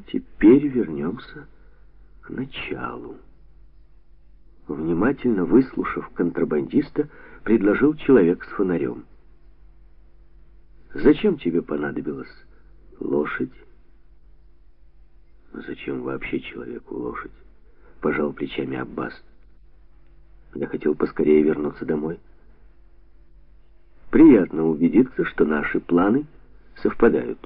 теперь вернемся к началу. Внимательно выслушав контрабандиста, предложил человек с фонарем. «Зачем тебе понадобилась лошадь?» «Зачем вообще человеку лошадь?» — пожал плечами Аббас. «Я хотел поскорее вернуться домой. Приятно убедиться, что наши планы совпадают.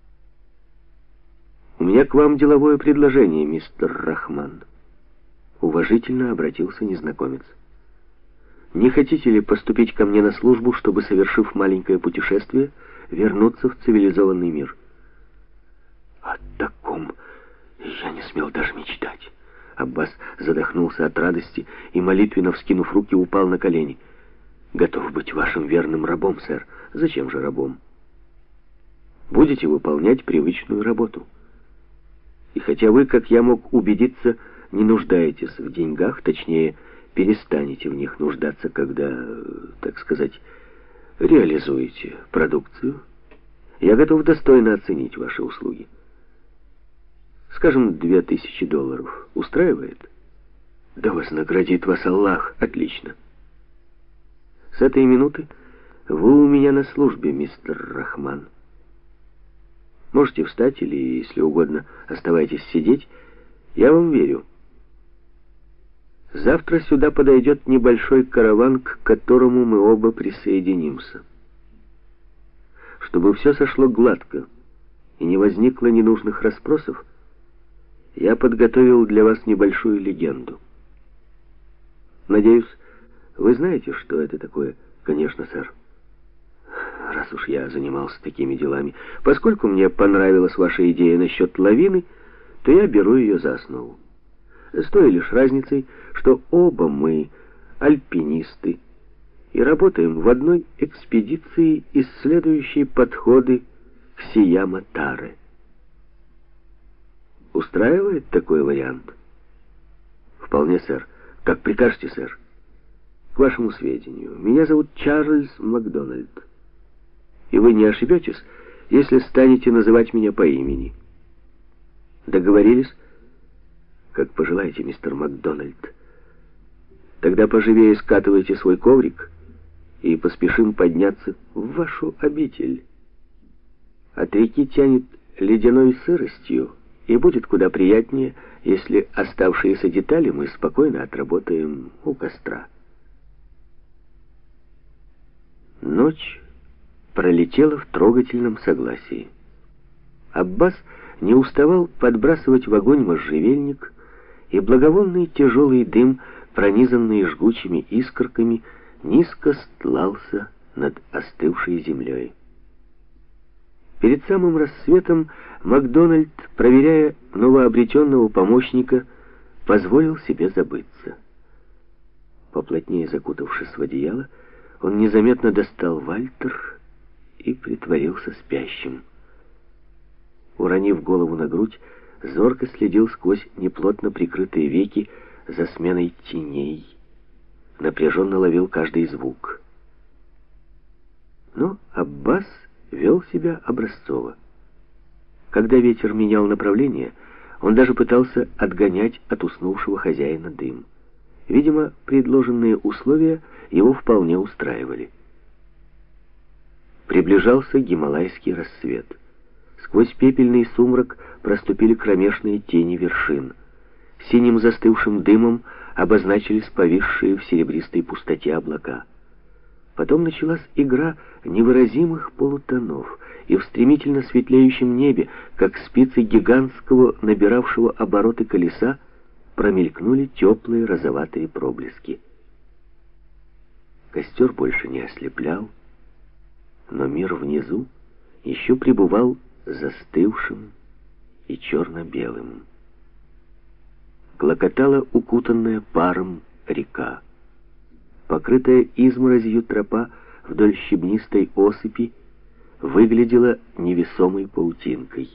У меня к вам деловое предложение, мистер Рахман». Уважительно обратился незнакомец. «Не хотите ли поступить ко мне на службу, чтобы, совершив маленькое путешествие, вернуться в цивилизованный мир?» «О таком я не смел даже мечтать». Аббас задохнулся от радости и, молитвенно вскинув руки, упал на колени. «Готов быть вашим верным рабом, сэр». «Зачем же рабом? Будете выполнять привычную работу. И хотя вы, как я мог убедиться, не нуждаетесь в деньгах, точнее, перестанете в них нуждаться, когда, так сказать, реализуете продукцию, я готов достойно оценить ваши услуги. Скажем, $2000. Устраивает?» «Да вознаградит вас Аллах». «Отлично. С этой минуты вы у меня на службе, мистер Рахман. Можете встать или, если угодно, оставайтесь сидеть. Я вам верю. Завтра сюда подойдет небольшой караван, к которому мы оба присоединимся. Чтобы все сошло гладко и не возникло ненужных расспросов, я подготовил для вас небольшую легенду. Надеюсь, вы знаете, что это такое?» «Конечно, сэр. Раз уж я занимался такими делами. Поскольку мне понравилась ваша идея насчет лавины, то я беру ее за основу. С той лишь разницей, что оба мы альпинисты и работаем в одной экспедиции, исследующей подходы к Сияма-Таре. Устраивает такой вариант?» «Вполне, сэр. Как прикажете, сэр. К вашему сведению, меня зовут Чарльз Макдональд. И вы не ошибетесь, если станете называть меня по имени. Договорились?» «Как пожелаете, мистер Макдональд. Тогда поживее скатывайте свой коврик и поспешим подняться в вашу обитель. От реки тянет ледяной сыростью, и будет куда приятнее, если оставшиеся детали мы спокойно отработаем у костра». Ночь пролетела в трогательном согласии. Аббас не уставал подбрасывать в огонь можжевельник, и благовонный тяжелый дым, пронизанный жгучими искорками, низко стлался над остывшей землей. Перед самым рассветом Макдональд, проверяя новообретенного помощника, позволил себе забыться. Поплотнее закутавшись в одеяло, он незаметно достал Вальтер и притворился спящим. Уронив голову на грудь, зорко следил сквозь неплотно прикрытые веки за сменой теней, напряженно ловил каждый звук. Но Аббас вел себя образцово. Когда ветер менял направление, он даже пытался отгонять от уснувшего хозяина дым. Видимо, предложенные условия его вполне устраивали. Приближался гималайский рассвет. Сквозь пепельный сумрак проступили кромешные тени вершин. Синим застывшим дымом обозначились повисшие в серебристой пустоте облака. Потом началась игра невыразимых полутонов, и в стремительно светлеющем небе, как спицы гигантского, набиравшего обороты колеса, промелькнули теплые розоватые проблески. Костер больше не ослеплял, но мир внизу еще пребывал застывшим и черно-белым. Клокотала укутанная паром река. Покрытая изморозью тропа вдоль щебнистой осыпи выглядела невесомой паутинкой.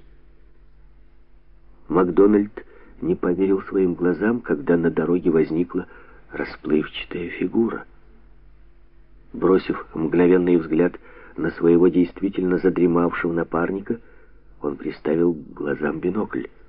Макдональд не поверил своим глазам, когда на дороге возникла расплывчатая фигура. Бросив мгновенный взгляд на своего действительно задремавшего напарника, он приставил к глазам бинокль.